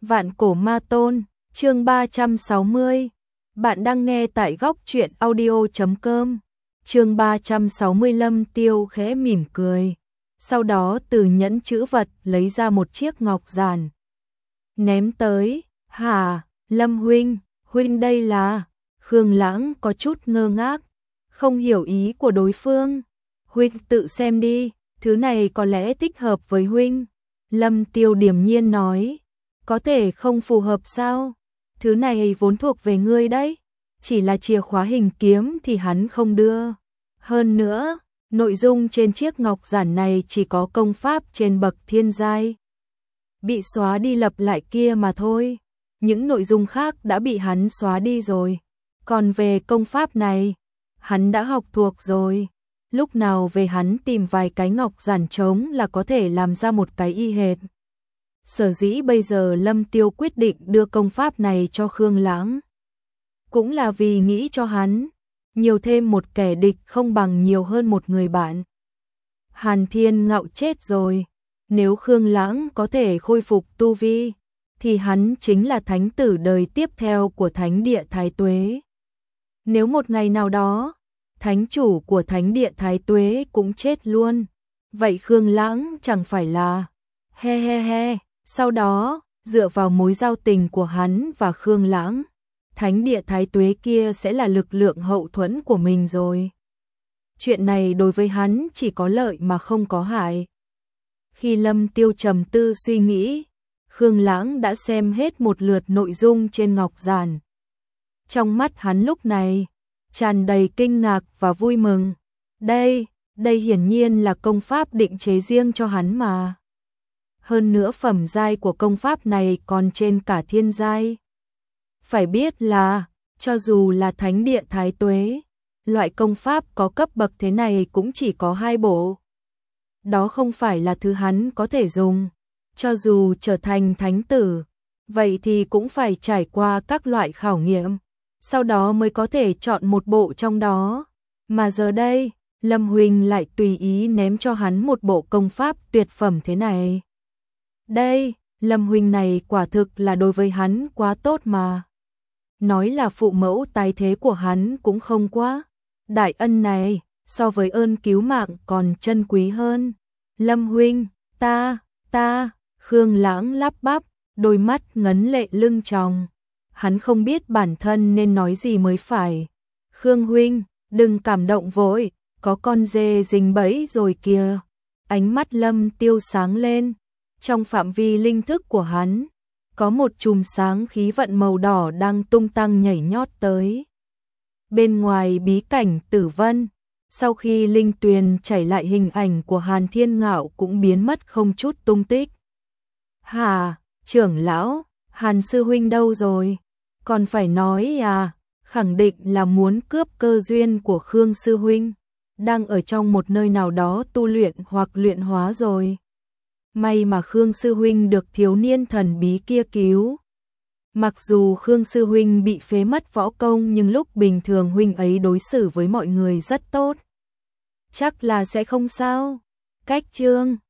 Vạn Cổ Ma Tôn, chương 360. Bạn đang nghe tại góc truyện audio.com. Chương 360. Lâm Tiêu khẽ mỉm cười, sau đó từ nhẫn chữ vật lấy ra một chiếc ngọc giản, ném tới. "Hả, Lâm huynh, huynh đây là?" Khương Lãng có chút ngơ ngác, không hiểu ý của đối phương. "Huynh tự xem đi, thứ này có lẽ thích hợp với huynh." Lâm Tiêu điềm nhiên nói. "Có thể không phù hợp sao? Thứ này vốn thuộc về ngươi đấy, chỉ là chìa khóa hình kiếm thì hắn không đưa. Hơn nữa, nội dung trên chiếc ngọc giản này chỉ có công pháp trên bậc thiên giai bị xóa đi lặp lại kia mà thôi. Những nội dung khác đã bị hắn xóa đi rồi. Còn về công pháp này, hắn đã học thuộc rồi. Lúc nào về hắn tìm vài cái ngọc giản trống là có thể làm ra một cái y hệt." Sở dĩ bây giờ Lâm Tiêu quyết định đưa công pháp này cho Khương Lãng, cũng là vì nghĩ cho hắn nhiều thêm một kẻ địch không bằng nhiều hơn một người bạn. Hàn Thiên Ngạo chết rồi, nếu Khương Lãng có thể khôi phục tu vi, thì hắn chính là thánh tử đời tiếp theo của Thánh Địa Thái Tuế. Nếu một ngày nào đó, thánh chủ của Thánh Địa Thái Tuế cũng chết luôn, vậy Khương Lãng chẳng phải là he he he. Sau đó, dựa vào mối giao tình của hắn và Khương Lãng, Thánh Địa Thái Tuế kia sẽ là lực lượng hậu thuẫn của mình rồi. Chuyện này đối với hắn chỉ có lợi mà không có hại. Khi Lâm Tiêu trầm tư suy nghĩ, Khương Lãng đã xem hết một lượt nội dung trên ngọc giản. Trong mắt hắn lúc này tràn đầy kinh ngạc và vui mừng. Đây hiển nhiên là công pháp định chế riêng cho hắn mà. Hơn nữa phẩm giai của công pháp này còn trên cả thiên giai. Phải biết là, cho dù là Thánh Địa Thái Tuế, loại công pháp có cấp bậc thế này cũng chỉ có 2 bộ. Đó không phải là thứ hắn có thể dùng. Cho dù trở thành thánh tử, vậy thì cũng phải trải qua các loại khảo nghiệm, sau đó mới có thể chọn một bộ trong đó. Mà giờ đây, Lâm huynh lại tùy ý ném cho hắn một bộ công pháp tuyệt phẩm thế này. Đây, Lâm huynh này quả thực là đối với hắn quá tốt mà. Nói là phụ mẫu tái thế của hắn cũng không quá. Đại ân này, so với ơn cứu mạng còn chân quý hơn. Lâm huynh, ta, Khương Lãng lắp bắp, đôi mắt ngấn lệ lưng tròng. Hắn không biết bản thân nên nói gì mới phải. "Khương huynh, đừng cảm động vội, có con dê dính bẫy rồi kìa." Ánh mắt Lâm Tiêu sáng lên. Trong phạm vi linh thức của hắn, có một chùm sáng khí vận màu đỏ đang tung tăng nhảy nhót tới. Bên ngoài bí cảnh Tử Vân, sau khi linh tuyền chảy lại, hình ảnh của Hàn Thiên Ngạo cũng biến mất không chút tung tích. "Hả, trưởng lão, Hàn sư huynh đâu rồi?" "Còn phải nói à, khẳng định là muốn cướp cơ duyên của Khương sư huynh, đang ở trong một nơi nào đó tu luyện hoặc luyện hóa rồi. May mà Khương sư huynh được thiếu niên thần bí kia cứu. Mặc dù Khương sư huynh bị phế mất võ công, nhưng lúc bình thường huynh ấy đối xử với mọi người rất tốt. Chắc là sẽ không sao." Cách chương